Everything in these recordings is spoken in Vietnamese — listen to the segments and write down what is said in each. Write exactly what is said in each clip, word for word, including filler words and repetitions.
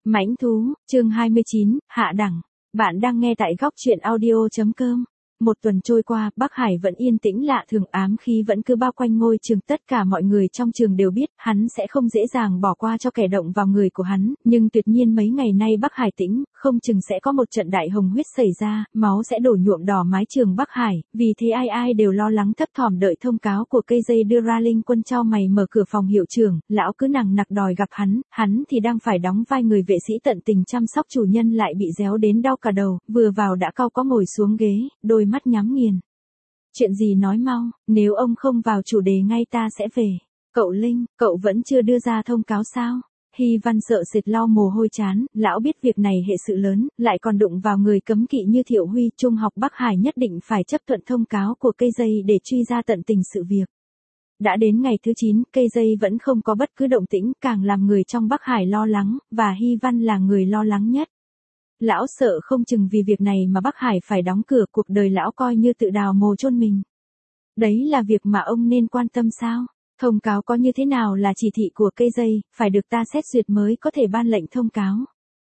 Mãnh thú, chương hai mươi chín, hạ đẳng. Bạn đang nghe tại góc truyện audio.com. Một tuần trôi qua, Bắc Hải vẫn yên tĩnh lạ thường, ám khí vẫn cứ bao quanh ngôi trường. Tất cả mọi người trong trường đều biết, hắn sẽ không dễ dàng bỏ qua cho kẻ động vào người của hắn. Nhưng tuyệt nhiên mấy ngày nay Bắc Hải tĩnh, không chừng sẽ có một trận đại hồng huyết xảy ra, máu sẽ đổ nhuộm đỏ mái trường Bắc Hải. Vì thế ai ai đều lo lắng thấp thỏm đợi thông cáo của cây dây đưa ra. Linh Quân trao mày mở cửa phòng hiệu trưởng, lão cứ nằng nặc đòi gặp hắn, hắn thì đang phải đóng vai người vệ sĩ tận tình chăm sóc chủ nhân lại bị réo đến đau cả đầu, vừa vào đã cau có ngồi xuống ghế, đôi mắt nhắm nghiền. Chuyện gì nói mau, nếu ông không vào chủ đề ngay ta sẽ về. Cậu Linh, cậu vẫn chưa đưa ra thông cáo sao? Hy Văn sợ sệt lau mồ hôi chán, lão biết việc này hệ sự lớn, lại còn đụng vào người cấm kỵ như Thiệu Huy. Trung học Bắc Hải nhất định phải chấp thuận thông cáo của cây dây để truy ra tận tình sự việc. Đã đến ngày thứ chín, cây dây vẫn không có bất cứ động tĩnh, càng làm người trong Bắc Hải lo lắng, và Hy Văn là người lo lắng nhất. Lão sợ không chừng vì việc này mà Bắc Hải phải đóng cửa, cuộc đời lão coi như tự đào mồ chôn mình. Đấy là việc mà ông nên quan tâm sao? Thông cáo có như thế nào là chỉ thị của cây dây, phải được ta xét duyệt mới có thể ban lệnh thông cáo.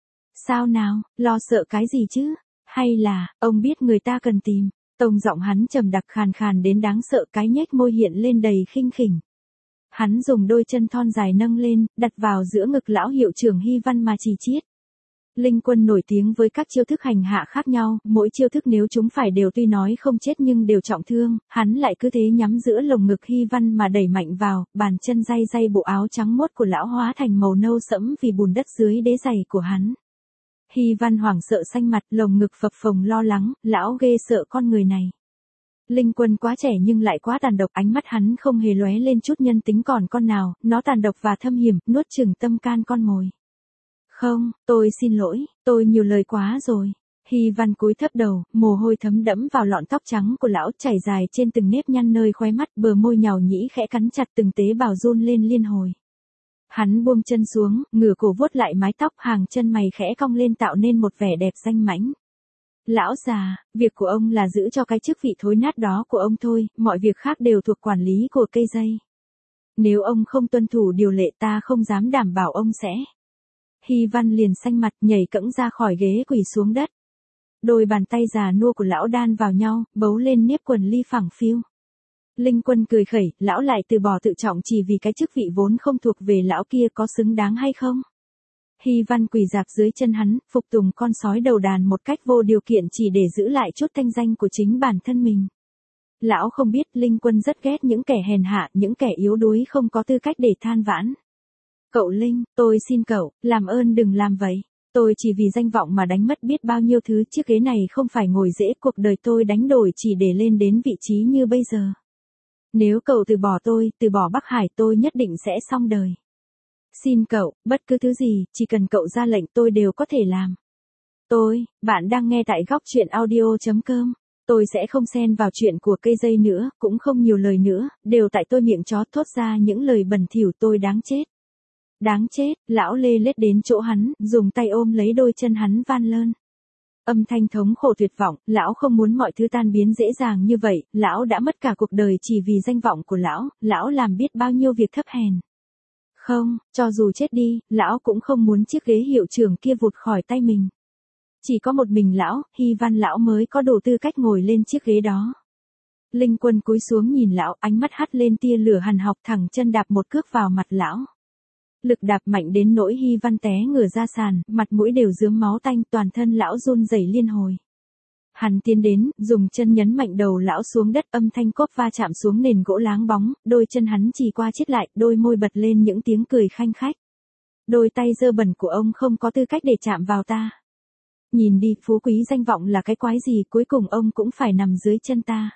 Sao nào, lo sợ cái gì chứ? Hay là, ông biết người ta cần tìm? Tông giọng hắn trầm đặc khàn khàn đến đáng sợ, cái nhếch môi hiện lên đầy khinh khỉnh. Hắn dùng đôi chân thon dài nâng lên, đặt vào giữa ngực lão hiệu trưởng Hy Văn mà chỉ chiết. Linh Quân nổi tiếng với các chiêu thức hành hạ khác nhau, mỗi chiêu thức nếu chúng phải đều tuy nói không chết nhưng đều trọng thương, hắn lại cứ thế nhắm giữa lồng ngực Hy Văn mà đẩy mạnh vào, bàn chân day day bộ áo trắng mốt của lão hóa thành màu nâu sẫm vì bùn đất dưới đế giày của hắn. Hy Văn hoảng sợ xanh mặt, lồng ngực phập phồng lo lắng, lão ghê sợ con người này. Linh Quân quá trẻ nhưng lại quá tàn độc, ánh mắt hắn không hề lóe lên chút nhân tính còn con nào, nó tàn độc và thâm hiểm, nuốt chửng tâm can con mồi. Không, tôi xin lỗi, tôi nhiều lời quá rồi. Hy Văn cúi thấp đầu, mồ hôi thấm đẫm vào lọn tóc trắng của lão chảy dài trên từng nếp nhăn nơi khóe mắt, bờ môi nhàu nhĩ khẽ cắn chặt từng tế bào run lên liên hồi. Hắn buông chân xuống, ngửa cổ vuốt lại mái tóc, hàng chân mày khẽ cong lên tạo nên một vẻ đẹp danh mãnh. Lão già, việc của ông là giữ cho cái chức vị thối nát đó của ông thôi, mọi việc khác đều thuộc quản lý của cây dây. Nếu ông không tuân thủ điều lệ ta không dám đảm bảo ông sẽ. Hy Văn liền xanh mặt nhảy cẫng ra khỏi ghế quỳ xuống đất. Đôi bàn tay già nua của lão đan vào nhau, bấu lên nếp quần ly phẳng phiu. Linh Quân cười khẩy, lão lại từ bỏ tự trọng chỉ vì cái chức vị vốn không thuộc về lão kia, có xứng đáng hay không? Hy Văn quỳ dạp dưới chân hắn, phục tùng con sói đầu đàn một cách vô điều kiện chỉ để giữ lại chút thanh danh của chính bản thân mình. Lão không biết Linh Quân rất ghét những kẻ hèn hạ, những kẻ yếu đuối không có tư cách để than vãn. Cậu Linh, tôi xin cậu, làm ơn đừng làm vậy. Tôi chỉ vì danh vọng mà đánh mất biết bao nhiêu thứ, chiếc ghế này không phải ngồi dễ, cuộc đời tôi đánh đổi chỉ để lên đến vị trí như bây giờ. Nếu cậu từ bỏ tôi, từ bỏ Bắc Hải, tôi nhất định sẽ xong đời. Xin cậu, bất cứ thứ gì, chỉ cần cậu ra lệnh tôi đều có thể làm. Tôi, bạn đang nghe tại góc truyện audio.com. Tôi sẽ không xen vào chuyện của cây dây nữa, cũng không nhiều lời nữa, đều tại tôi miệng chó thốt ra những lời bẩn thỉu, tôi đáng chết. Đáng chết, lão lê lết đến chỗ hắn, dùng tay ôm lấy đôi chân hắn van lơn. Âm thanh thống khổ tuyệt vọng, lão không muốn mọi thứ tan biến dễ dàng như vậy, lão đã mất cả cuộc đời chỉ vì danh vọng của lão, lão làm biết bao nhiêu việc thấp hèn. Không, cho dù chết đi, lão cũng không muốn chiếc ghế hiệu trưởng kia vụt khỏi tay mình. Chỉ có một mình lão, Hy Văn lão mới có đủ tư cách ngồi lên chiếc ghế đó. Linh Quân cúi xuống nhìn lão, ánh mắt hắt lên tia lửa hằn học, thẳng chân đạp một cước vào mặt lão. Lực đạp mạnh đến nỗi Hy Văn té ngửa ra sàn, mặt mũi đều rướm máu tanh, toàn thân lão run rẩy liên hồi. Hắn tiến đến, dùng chân nhấn mạnh đầu lão xuống đất, âm thanh cốp va chạm xuống nền gỗ láng bóng, đôi chân hắn chì qua chít lại, đôi môi bật lên những tiếng cười khanh khách. Đôi tay dơ bẩn của ông không có tư cách để chạm vào ta. Nhìn đi, phú quý danh vọng là cái quái gì, cuối cùng ông cũng phải nằm dưới chân ta.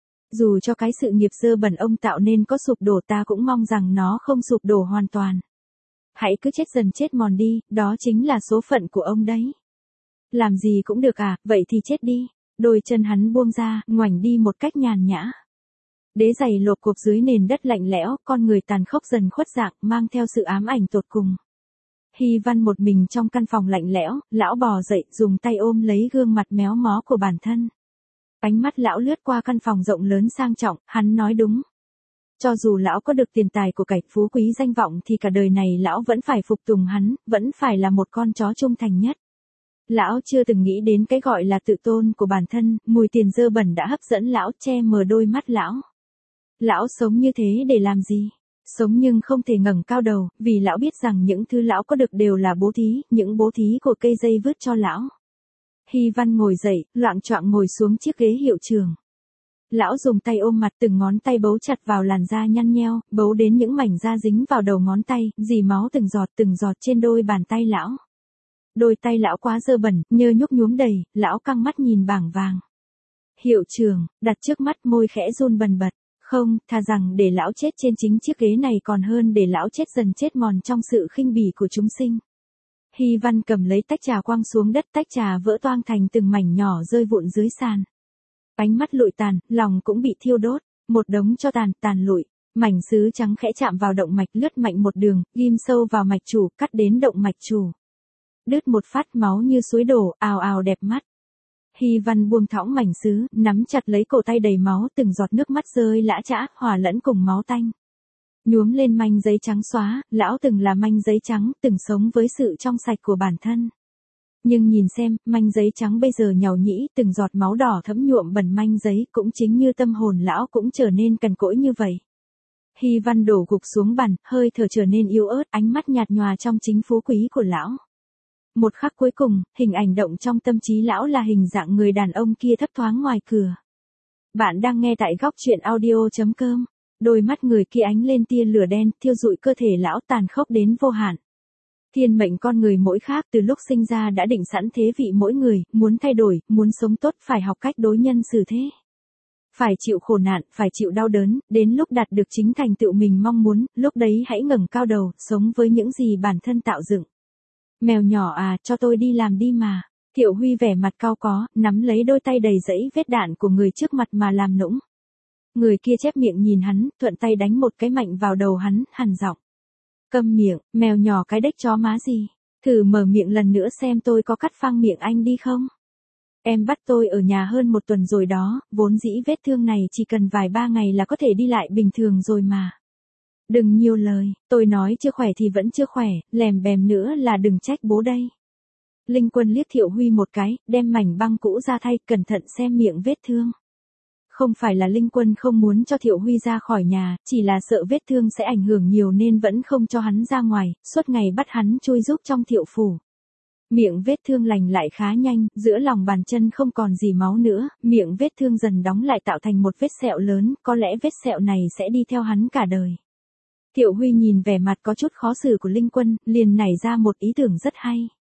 Dù cho cái sự nghiệp dơ bẩn ông tạo nên có sụp đổ, ta cũng mong rằng nó không sụp đổ hoàn toàn. Hãy cứ chết dần chết mòn đi, đó chính là số phận của ông đấy. Làm gì cũng được à, vậy thì chết đi. Đôi chân hắn buông ra, ngoảnh đi một cách nhàn nhã. Đế giày lộp cộp dưới nền đất lạnh lẽo, con người tàn khốc dần khuất dạng, mang theo sự ám ảnh tột cùng. Hy Văn một mình trong căn phòng lạnh lẽo, lão bò dậy, dùng tay ôm lấy gương mặt méo mó của bản thân. Ánh mắt lão lướt qua căn phòng rộng lớn sang trọng, hắn nói đúng. cho dù lão có được tiền tài của cải phú quý danh vọng thì cả đời này lão vẫn phải phục tùng hắn, vẫn phải là một con chó trung thành nhất. Lão chưa từng nghĩ đến cái gọi là tự tôn của bản thân, mùi tiền dơ bẩn đã hấp dẫn lão, che mờ đôi mắt lão. Lão sống như thế để làm gì? Sống nhưng không thể ngẩng cao đầu, vì lão biết rằng những thứ lão có được đều là bố thí, những bố thí của cây dây vứt cho lão. Hy Văn ngồi dậy, loạng choạng ngồi xuống chiếc ghế hiệu trưởng. Lão dùng tay ôm mặt, từng ngón tay bấu chặt vào làn da nhăn nheo, bấu đến những mảnh da dính vào đầu ngón tay, dì máu từng giọt từng giọt trên đôi bàn tay lão. Đôi tay lão quá dơ bẩn, nhơ nhúc nhuốm đầy, lão căng mắt nhìn bảng vàng. Hiệu trưởng, đặt trước mắt, môi khẽ run bần bật. Không, thà rằng để lão chết trên chính chiếc ghế này còn hơn để lão chết dần chết mòn trong sự khinh bỉ của chúng sinh. Hy Văn cầm lấy tách trà quăng xuống đất, tách trà vỡ toang thành từng mảnh nhỏ rơi vụn dưới sàn. Ánh mắt lụi tàn, lòng cũng bị thiêu đốt, một đống cho tàn, tàn lụi, mảnh sứ trắng khẽ chạm vào động mạch, lướt mạnh một đường, ghim sâu vào mạch chủ, cắt đến động mạch chủ. Đứt một phát, máu như suối đổ, ào ào đẹp mắt. Hy Văn buông thõng mảnh sứ, nắm chặt lấy cổ tay đầy máu, từng giọt nước mắt rơi lã chã, hòa lẫn cùng máu tanh. Nhuốm lên manh giấy trắng xóa, lão từng là manh giấy trắng, từng sống với sự trong sạch của bản thân. Nhưng nhìn xem, manh giấy trắng bây giờ nhàu nhĩ, từng giọt máu đỏ thấm nhuộm bẩn manh giấy, cũng chính như tâm hồn lão cũng trở nên cằn cỗi như vậy. Hy Văn đổ gục xuống bàn, hơi thở trở nên yếu ớt, ánh mắt nhạt nhòa trong chính phú quý của lão. Một khắc cuối cùng, hình ảnh động trong tâm trí lão là hình dạng người đàn ông kia thấp thoáng ngoài cửa. Bạn đang nghe tại góc truyện audio chấm com. Đôi mắt người kia ánh lên tia lửa đen, thiêu rụi cơ thể lão, tàn khốc đến vô hạn. Thiên mệnh con người mỗi khác, từ lúc sinh ra đã định sẵn thế vị mỗi người, muốn thay đổi, muốn sống tốt phải học cách đối nhân xử thế. Phải chịu khổ nạn, phải chịu đau đớn, đến lúc đạt được chính thành tựu mình mong muốn, lúc đấy hãy ngẩng cao đầu, sống với những gì bản thân tạo dựng. Mèo nhỏ à, cho tôi đi làm đi mà. Thiệu Huy vẻ mặt cau có, nắm lấy đôi tay đầy rẫy vết đạn của người trước mặt mà làm nũng. Người kia chép miệng nhìn hắn, thuận tay đánh một cái mạnh vào đầu hắn, hằn giọng. Câm miệng, mèo nhỏ cái đếch chó má gì. Thử mở miệng lần nữa xem tôi có cắt phăng miệng anh đi không? Em bắt tôi ở nhà hơn một tuần rồi đó, vốn dĩ vết thương này chỉ cần vài ba ngày là có thể đi lại bình thường rồi mà. Đừng nhiều lời, tôi nói chưa khỏe thì vẫn chưa khỏe, lèm bèm nữa là đừng trách bố đây. Linh Quân liếc Thiệu Huy một cái, đem mảnh băng cũ ra thay, cẩn thận xem miệng vết thương. Không phải là Linh Quân không muốn cho Thiệu Huy ra khỏi nhà, chỉ là sợ vết thương sẽ ảnh hưởng nhiều nên vẫn không cho hắn ra ngoài, suốt ngày bắt hắn chui giúp trong Thiệu phủ. Miệng vết thương lành lại khá nhanh, giữa lòng bàn chân không còn gì máu nữa, miệng vết thương dần đóng lại tạo thành một vết sẹo lớn, có lẽ vết sẹo này sẽ đi theo hắn cả đời. Thiệu Huy nhìn vẻ mặt có chút khó xử của Linh Quân, liền nảy ra một ý tưởng rất hay.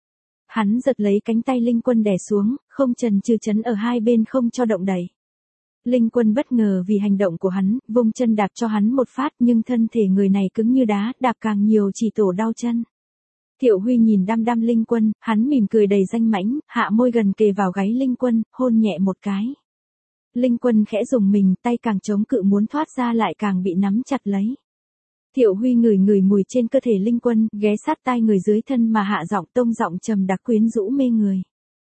Hắn giật lấy cánh tay Linh Quân đè xuống, không chần chừ chấn ở hai bên không cho động đậy. Linh Quân bất ngờ vì hành động của hắn, vung chân đạp cho hắn một phát, nhưng thân thể người này cứng như đá, đạp càng nhiều chỉ tổ đau chân. Thiệu Huy nhìn đăm đăm Linh Quân, hắn mỉm cười đầy danh mãnh, hạ môi gần kề vào gáy Linh Quân, hôn nhẹ một cái. Linh Quân khẽ rùng mình, tay càng chống cự muốn thoát ra lại càng bị nắm chặt lấy. Thiệu Huy ngửi ngửi mùi trên cơ thể Linh Quân, ghé sát tai người dưới thân mà hạ giọng, tông giọng trầm đặc quyến rũ mê người.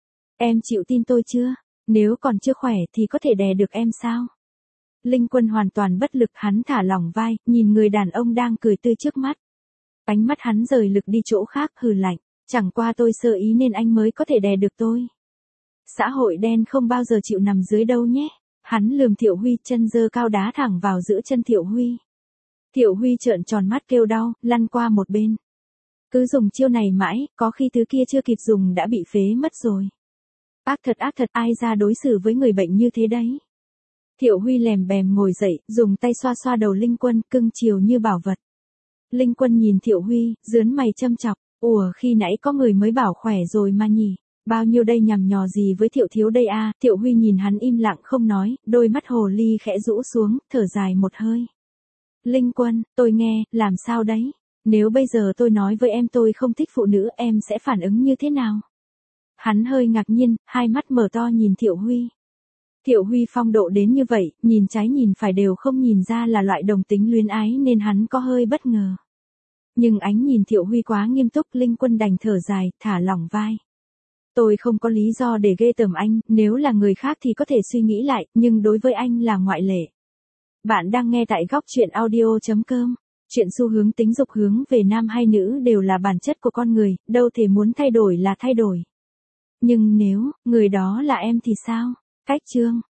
Em chịu tin tôi chưa? Nếu còn chưa khỏe thì có thể đè được em sao? Linh Quân hoàn toàn bất lực, hắn thả lỏng vai, nhìn người đàn ông đang cười tươi trước mắt. Ánh mắt hắn rời lực đi chỗ khác, hừ lạnh. Chẳng qua tôi sơ ý nên anh mới có thể đè được tôi. Xã hội đen không bao giờ chịu nằm dưới đâu nhé. Hắn lườm Thiệu Huy, chân giơ cao đá thẳng vào giữa chân Thiệu Huy. Thiệu Huy trợn tròn mắt kêu đau, lăn qua một bên. Cứ dùng chiêu này mãi, có khi thứ kia chưa kịp dùng đã bị phế mất rồi. Ác thật ác thật, ai ra đối xử với người bệnh như thế đấy. Thiệu Huy lèm bèm ngồi dậy, dùng tay xoa xoa đầu Linh Quân, cưng chiều như bảo vật. Linh Quân nhìn Thiệu Huy, dướn mày châm chọc, ủa khi nãy có người mới bảo khỏe rồi mà nhỉ, bao nhiêu đây nhằm nhò gì với Thiệu thiếu đây a? Thiệu Huy nhìn hắn im lặng không nói, đôi mắt hồ ly khẽ rũ xuống, thở dài một hơi. Linh Quân, tôi nghe, làm sao đấy? Nếu bây giờ tôi nói với em tôi không thích phụ nữ, em sẽ phản ứng như thế nào? Hắn hơi ngạc nhiên, hai mắt mở to nhìn Thiệu Huy. Thiệu Huy phong độ đến như vậy, nhìn trái nhìn phải đều không nhìn ra là loại đồng tính luyến ái nên hắn có hơi bất ngờ. Nhưng ánh nhìn Thiệu Huy quá nghiêm túc, Linh Quân đành thở dài, thả lỏng vai. Tôi không có lý do để ghê tởm anh, nếu là người khác thì có thể suy nghĩ lại, nhưng đối với anh là ngoại lệ. Bạn đang nghe tại góc chuyện audio chấm com. Chuyện xu hướng tính dục hướng về nam hay nữ đều là bản chất của con người, đâu thể muốn thay đổi là thay đổi. Nhưng nếu, người đó là em thì sao? Cách chương.